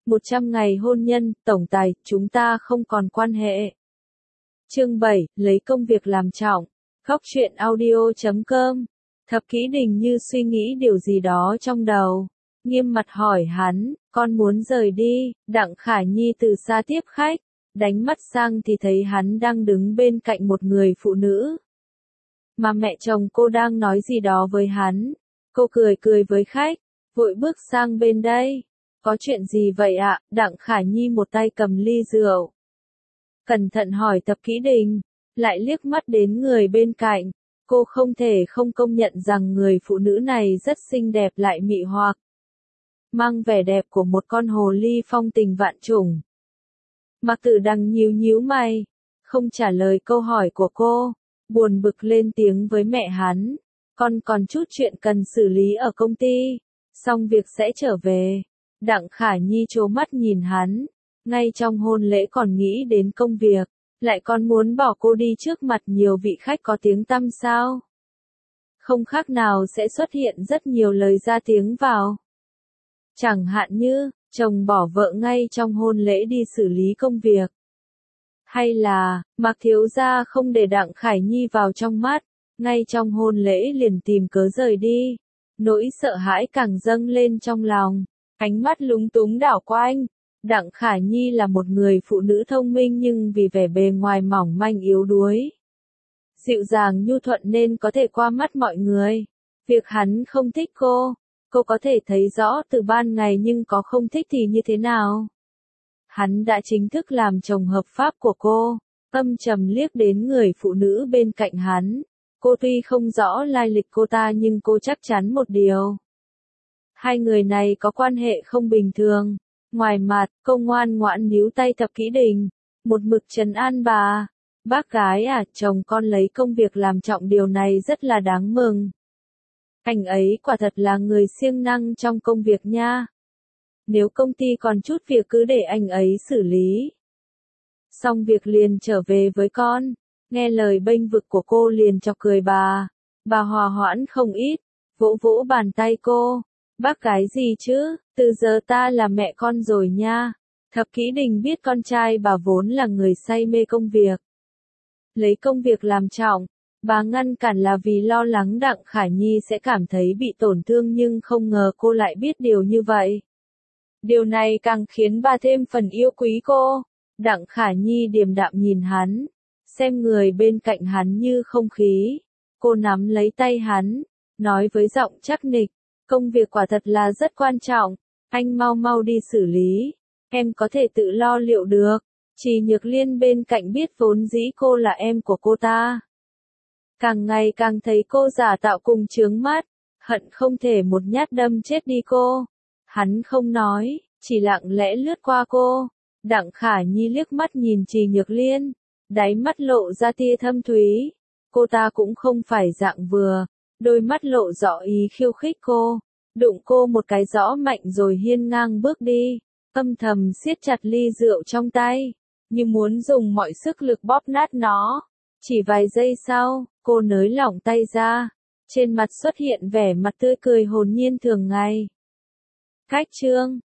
100 ngày hôn nhân, tổng tài, chúng ta không còn quan hệ. Chương 7, lấy công việc làm trọng. Góc truyện audio.com. Thập Kĩ Đình như suy nghĩ điều gì đó trong đầu. Nghiêm mặt hỏi hắn, con muốn rời đi. Đặng Khải Nhi từ xa tiếp khách. Đánh mắt sang thì thấy hắn đang đứng bên cạnh một người phụ nữ. Mà mẹ chồng cô đang nói gì đó với hắn. Cô cười cười với khách, vội bước sang bên đây. Có chuyện gì vậy ạ? Đặng Khải Nhi một tay cầm ly rượu. Cẩn thận hỏi Thập Kĩ Đình, lại liếc mắt đến người bên cạnh. Cô không thể không công nhận rằng người phụ nữ này rất xinh đẹp lại mị hoặc. Mang vẻ đẹp của một con hồ ly phong tình vạn trùng. Mạc Tử Đằng nhíu nhíu mày, không trả lời câu hỏi của cô, buồn bực lên tiếng với mẹ hắn. Con còn chút chuyện cần xử lý ở công ty, xong việc sẽ trở về. Đặng Khải Nhi trố mắt nhìn hắn, ngay trong hôn lễ còn nghĩ đến công việc, lại còn muốn bỏ cô đi trước mặt nhiều vị khách có tiếng tăm sao? Không khác nào sẽ xuất hiện rất nhiều lời ra tiếng vào. Chẳng hạn như, chồng bỏ vợ ngay trong hôn lễ đi xử lý công việc. Hay là, Mạc thiếu gia không để Đặng Khải Nhi vào trong mắt, ngay trong hôn lễ liền tìm cớ rời đi. Nỗi sợ hãi càng dâng lên trong lòng, ánh mắt lúng túng đảo quanh. Đặng Khải Nhi là một người phụ nữ thông minh nhưng vì vẻ bề ngoài mỏng manh yếu đuối, dịu dàng nhu thuận nên có thể qua mắt mọi người. Việc hắn không thích cô có thể thấy rõ từ ban ngày nhưng có không thích thì như thế nào? Hắn đã chính thức làm chồng hợp pháp của cô. Âm trầm liếc đến người phụ nữ bên cạnh hắn. Cô tuy không rõ lai lịch cô ta nhưng cô chắc chắn một điều. Hai người này có quan hệ không bình thường. Ngoài mặt, cô ngoan ngoãn níu tay Thập Kĩ Đình, một mực trấn an bà. Bác gái à, chồng con lấy công việc làm trọng, điều này rất là đáng mừng. Anh ấy quả thật là người siêng năng trong công việc nha. Nếu công ty còn chút việc cứ để anh ấy xử lý. Xong việc liền trở về với con. Nghe lời bênh vực của cô liền chọc cười bà. Bà hòa hoãn không ít, vỗ vỗ bàn tay cô. Bác gái gì chứ, từ giờ ta là mẹ con rồi nha. Thập Kĩ Đình biết con trai bà vốn là người say mê công việc. Lấy công việc làm trọng, bà ngăn cản là vì lo lắng Đặng Khải Nhi sẽ cảm thấy bị tổn thương nhưng không ngờ cô lại biết điều như vậy. Điều này càng khiến bà thêm phần yêu quý cô. Đặng Khải Nhi điềm đạm nhìn hắn, xem người bên cạnh hắn như không khí. Cô nắm lấy tay hắn, nói với giọng chắc nịch, công việc quả thật là rất quan trọng, anh mau mau đi xử lý, em có thể tự lo liệu được. Chỉ Nhược Liên bên cạnh biết vốn dĩ cô là em của cô ta. Càng ngày càng thấy cô giả tạo cùng chướng mắt, hận không thể một nhát đâm chết đi cô. Hắn không nói, chỉ lặng lẽ lướt qua cô. Đặng Khải Nhi liếc mắt nhìn Trì Nhược Liên, đáy mắt lộ ra tia thâm thúy. Cô ta cũng không phải dạng vừa, đôi mắt lộ rõ ý khiêu khích cô, đụng cô một cái rõ mạnh rồi hiên ngang bước đi, âm thầm siết chặt ly rượu trong tay, như muốn dùng mọi sức lực bóp nát nó. Chỉ vài giây sau, cô nới lỏng tay ra, trên mặt xuất hiện vẻ mặt tươi cười hồn nhiên thường ngày. Cách chương